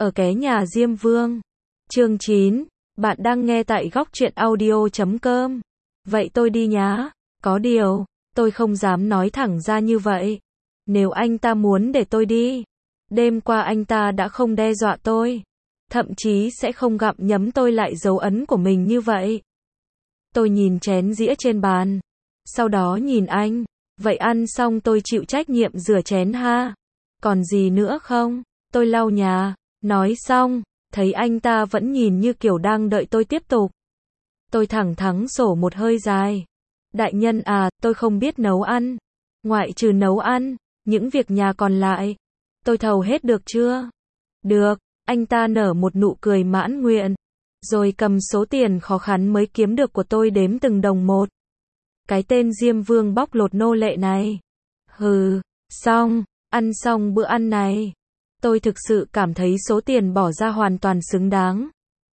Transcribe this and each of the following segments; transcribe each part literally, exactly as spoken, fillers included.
Ở ké nhà Diêm Vương. Chương chín. Bạn đang nghe tại góc truyện audio chấm com. Vậy tôi đi nhá. Có điều, tôi không dám nói thẳng ra như vậy. Nếu anh ta muốn để tôi đi, đêm qua anh ta đã không đe dọa tôi. Thậm chí sẽ không gặm nhấm tôi lại dấu ấn của mình như vậy. Tôi nhìn chén dĩa trên bàn. Sau đó nhìn anh. Vậy ăn xong tôi chịu trách nhiệm rửa chén ha. Còn gì nữa không? Tôi lau nhà. Nói xong, thấy anh ta vẫn nhìn như kiểu đang đợi tôi tiếp tục. Tôi thẳng thắn sổ một hơi dài. Đại nhân à, tôi không biết nấu ăn. Ngoại trừ nấu ăn, những việc nhà còn lại, tôi thầu hết được chưa? Được, anh ta nở một nụ cười mãn nguyện. Rồi cầm số tiền khó khăn mới kiếm được của tôi đếm từng đồng một. Cái tên Diêm Vương bóc lột nô lệ này. Hừ, xong, ăn xong bữa ăn này. Tôi thực sự cảm thấy số tiền bỏ ra hoàn toàn xứng đáng.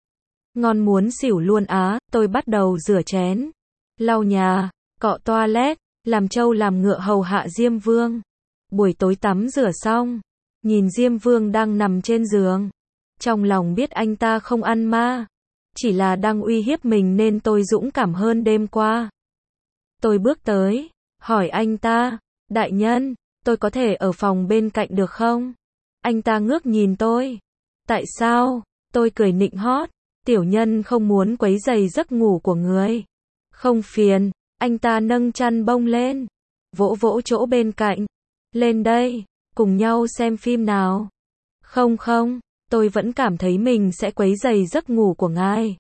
Ngon muốn xỉu luôn á, tôi bắt đầu rửa chén, lau nhà, cọ toilet, làm trâu làm ngựa hầu hạ Diêm Vương. Buổi tối tắm rửa xong, nhìn Diêm Vương đang nằm trên giường. Trong lòng biết anh ta không ăn ma, chỉ là đang uy hiếp mình nên tôi dũng cảm hơn đêm qua. Tôi bước tới, hỏi anh ta, đại nhân, tôi có thể ở phòng bên cạnh được không? Anh ta ngước nhìn tôi. Tại sao? Tôi cười nịnh hót. Tiểu nhân không muốn quấy rầy giấc ngủ của người. Không phiền. Anh ta nâng chăn bông lên, vỗ vỗ chỗ bên cạnh. Lên đây, cùng nhau xem phim nào. Không không, tôi vẫn cảm thấy mình sẽ quấy rầy giấc ngủ của ngài.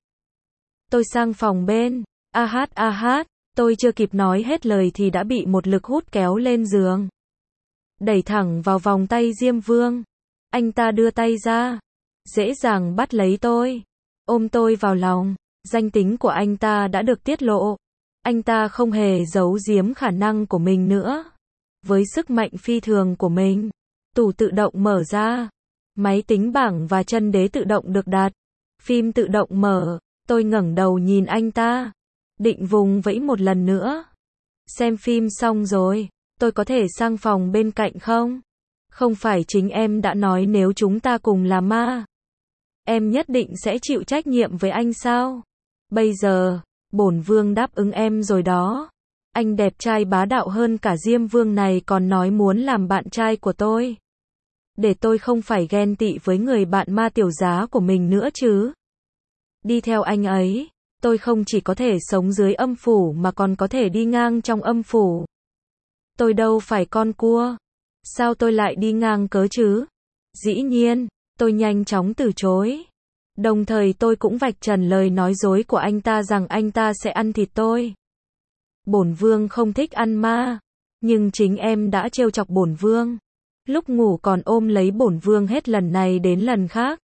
Tôi sang phòng bên. A hát a hát, tôi chưa kịp nói hết lời thì đã bị một lực hút kéo lên giường. Đẩy thẳng vào vòng tay Diêm Vương. Anh ta đưa tay ra, dễ dàng bắt lấy tôi, ôm tôi vào lòng. Danh tính của anh ta đã được tiết lộ. Anh ta không hề giấu giếm khả năng của mình nữa. Với sức mạnh phi thường của mình, tủ tự động mở ra, máy tính bảng và chân đế tự động được đặt, phim tự động mở. Tôi ngẩng đầu nhìn anh ta, định vùng vẫy một lần nữa. Xem phim xong rồi, tôi có thể sang phòng bên cạnh không? Không phải chính em đã nói nếu chúng ta cùng là ma, em nhất định sẽ chịu trách nhiệm với anh sao? Bây giờ, bổn vương đáp ứng em rồi đó. Anh đẹp trai bá đạo hơn cả Diêm Vương này còn nói muốn làm bạn trai của tôi. Để tôi không phải ghen tị với người bạn ma tiểu giá của mình nữa chứ. Đi theo anh ấy, tôi không chỉ có thể sống dưới âm phủ mà còn có thể đi ngang trong âm phủ. Tôi đâu phải con cua. Sao tôi lại đi ngang cớ chứ? Dĩ nhiên, tôi nhanh chóng từ chối. Đồng thời tôi cũng vạch trần lời nói dối của anh ta rằng anh ta sẽ ăn thịt tôi. Bổn vương không thích ăn ma, nhưng chính em đã trêu chọc bổn vương. Lúc ngủ còn ôm lấy bổn vương hết lần này đến lần khác.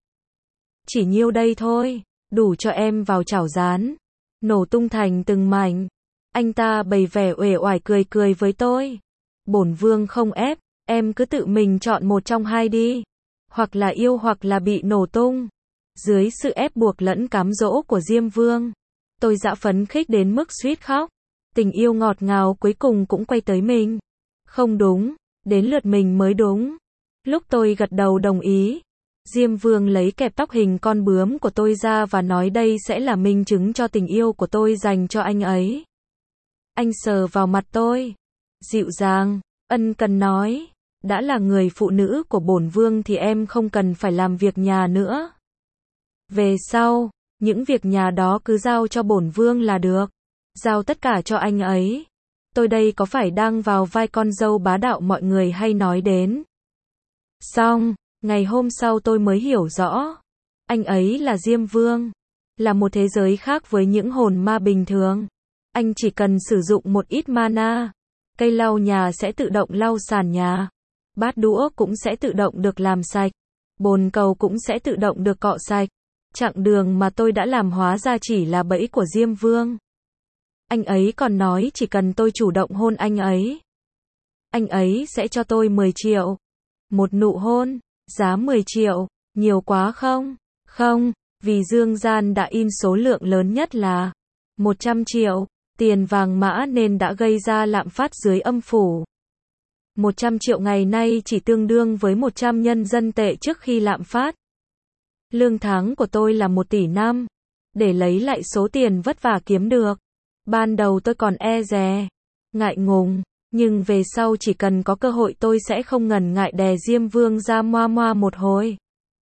Chỉ nhiêu đây thôi, đủ cho em vào chảo rán, nổ tung thành từng mảnh. Anh ta bày vẻ uể oải cười cười với tôi. Bổn vương không ép, em cứ tự mình chọn một trong hai đi. Hoặc là yêu hoặc là bị nổ tung. Dưới sự ép buộc lẫn cám dỗ của Diêm Vương, tôi dã phấn khích đến mức suýt khóc. Tình yêu ngọt ngào cuối cùng cũng quay tới mình. Không đúng, đến lượt mình mới đúng. Lúc tôi gật đầu đồng ý, Diêm Vương lấy kẹp tóc hình con bướm của tôi ra và nói đây sẽ là minh chứng cho tình yêu của tôi dành cho anh ấy. Anh sờ vào mặt tôi, dịu dàng, ân cần nói, đã là người phụ nữ của bổn vương thì em không cần phải làm việc nhà nữa. Về sau, những việc nhà đó cứ giao cho bổn vương là được. Giao tất cả cho anh ấy. Tôi đây có phải đang vào vai con dâu bá đạo mọi người hay nói đến. Xong, ngày hôm sau tôi mới hiểu rõ. Anh ấy là Diêm Vương. Là một thế giới khác với những hồn ma bình thường. Anh chỉ cần sử dụng một ít mana. Cây lau nhà sẽ tự động lau sàn nhà. Bát đũa cũng sẽ tự động được làm sạch. Bồn cầu cũng sẽ tự động được cọ sạch. Chặng đường mà tôi đã làm hóa ra chỉ là bẫy của Diêm Vương. Anh ấy còn nói chỉ cần tôi chủ động hôn anh ấy, anh ấy sẽ cho tôi mười triệu. Một nụ hôn, giá mười triệu, nhiều quá không? Không, vì Dương Gian đã in số lượng lớn nhất là một trăm triệu, tiền vàng mã nên đã gây ra lạm phát dưới âm phủ. một trăm triệu ngày nay chỉ tương đương với một trăm nhân dân tệ trước khi lạm phát. Lương tháng của tôi là một tỷ năm. Để lấy lại số tiền vất vả kiếm được. Ban đầu tôi còn e dè, ngại ngùng, nhưng về sau chỉ cần có cơ hội tôi sẽ không ngần ngại đè Diêm Vương ra moa moa một hồi.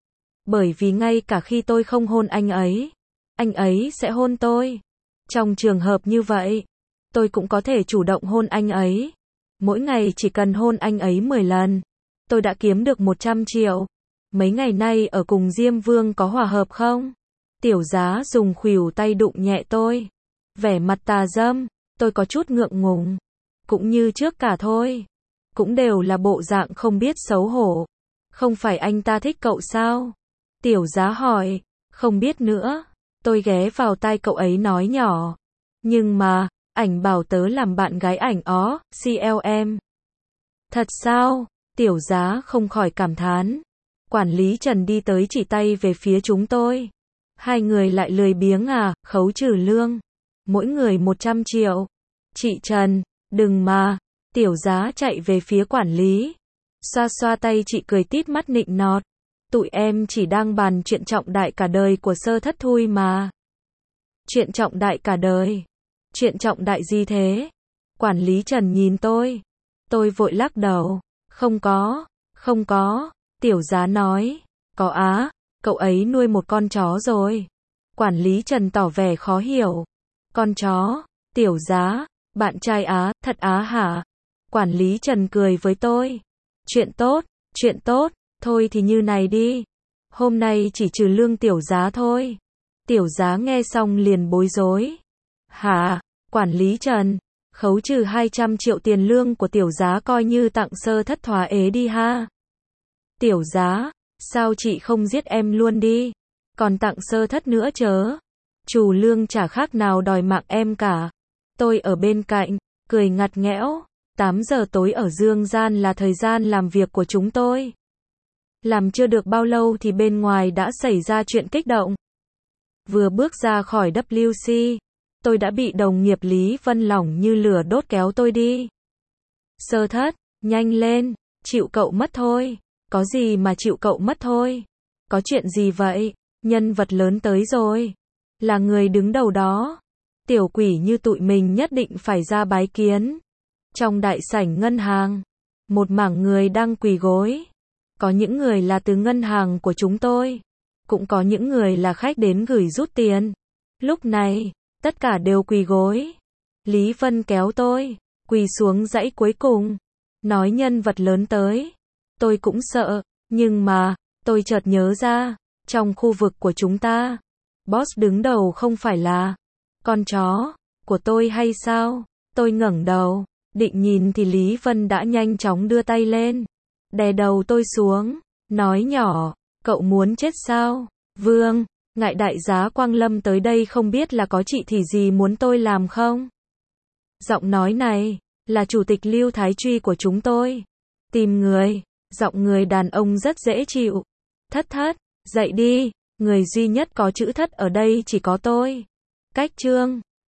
Bởi vì ngay cả khi tôi không hôn anh ấy, anh ấy sẽ hôn tôi. Trong trường hợp như vậy, tôi cũng có thể chủ động hôn anh ấy. Mỗi ngày chỉ cần hôn anh ấy mười lần, tôi đã kiếm được một trăm triệu. Mấy ngày nay ở cùng Diêm Vương có hòa hợp không? Tiểu Giá dùng khuỷu tay đụng nhẹ tôi. Vẻ mặt tà dâm, tôi có chút ngượng ngùng. Cũng như trước cả thôi. Cũng đều là bộ dạng không biết xấu hổ. Không phải anh ta thích cậu sao? Tiểu Giá hỏi. Không biết nữa. Tôi ghé vào tai cậu ấy nói nhỏ. Nhưng mà, ảnh bảo tớ làm bạn gái ảnh ó, xê lờ em. Thật sao? Tiểu Giá không khỏi cảm thán. Quản lý Trần đi tới chỉ tay về phía chúng tôi. Hai người lại lười biếng à, khấu trừ lương. Mỗi người một trăm triệu. Chị Trần, đừng mà. Tiểu Giá chạy về phía quản lý. Xoa xoa tay chị cười tít mắt nịnh nọt. Tụi em chỉ đang bàn chuyện trọng đại cả đời của Sơ Thất thôi mà. Chuyện trọng đại cả đời? Chuyện trọng đại gì thế? Quản lý Trần nhìn tôi. Tôi vội lắc đầu. Không có, không có. Tiểu Giá nói. Có á, cậu ấy nuôi một con chó rồi. Quản lý Trần tỏ vẻ khó hiểu. Con chó? Tiểu Giá, bạn trai á, thật á hả? Quản lý Trần cười với tôi. Chuyện tốt, chuyện tốt, thôi thì như này đi. Hôm nay chỉ trừ lương Tiểu Giá thôi. Tiểu Giá nghe xong liền bối rối. Hả? Quản lý Trần, khấu trừ hai trăm triệu tiền lương của Tiểu Giá coi như tặng Sơ Thất thỏa ế đi ha. Tiểu Giá, sao chị không giết em luôn đi? Còn tặng Sơ Thất nữa chớ. Chủ lương chả khác nào đòi mạng em cả. Tôi ở bên cạnh, cười ngặt nghẽo. tám giờ tối ở Dương Gian là thời gian làm việc của chúng tôi. Làm chưa được bao lâu thì bên ngoài đã xảy ra chuyện kích động. Vừa bước ra khỏi vê kép xê, tôi đã bị đồng nghiệp Lý Vân lỏng như lửa đốt kéo tôi đi. Sơ Thất, nhanh lên, chịu cậu mất thôi. Có gì mà chịu cậu mất thôi? Có chuyện gì vậy? Nhân vật lớn tới rồi. Là người đứng đầu đó. Tiểu quỷ như tụi mình nhất định phải ra bái kiến. Trong đại sảnh ngân hàng, một mảng người đang quỳ gối. Có những người là từ ngân hàng của chúng tôi. Cũng có những người là khách đến gửi rút tiền. Lúc này, tất cả đều quỳ gối. Lý Vân kéo tôi, quỳ xuống dãy cuối cùng. Nói nhân vật lớn tới. Tôi cũng sợ, nhưng mà, tôi chợt nhớ ra, trong khu vực của chúng ta, boss đứng đầu không phải là con chó của tôi hay sao? Tôi ngẩng đầu, định nhìn thì Lý Vân đã nhanh chóng đưa tay lên, đè đầu tôi xuống, nói nhỏ, cậu muốn chết sao? Vương, ngại đại giá Quang Lâm tới đây không biết là có chị thì gì muốn tôi làm không? Giọng nói này, là chủ tịch Lưu Thái Truy của chúng tôi. Tìm người. Giọng người đàn ông rất dễ chịu. Thất Thất, dậy đi, người duy nhất có chữ thất ở đây chỉ có tôi. Cách chương